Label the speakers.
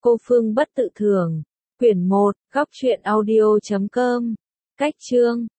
Speaker 1: Cô Phương bất tự thường. Quyển 1, góc truyện audio.com. Cách chương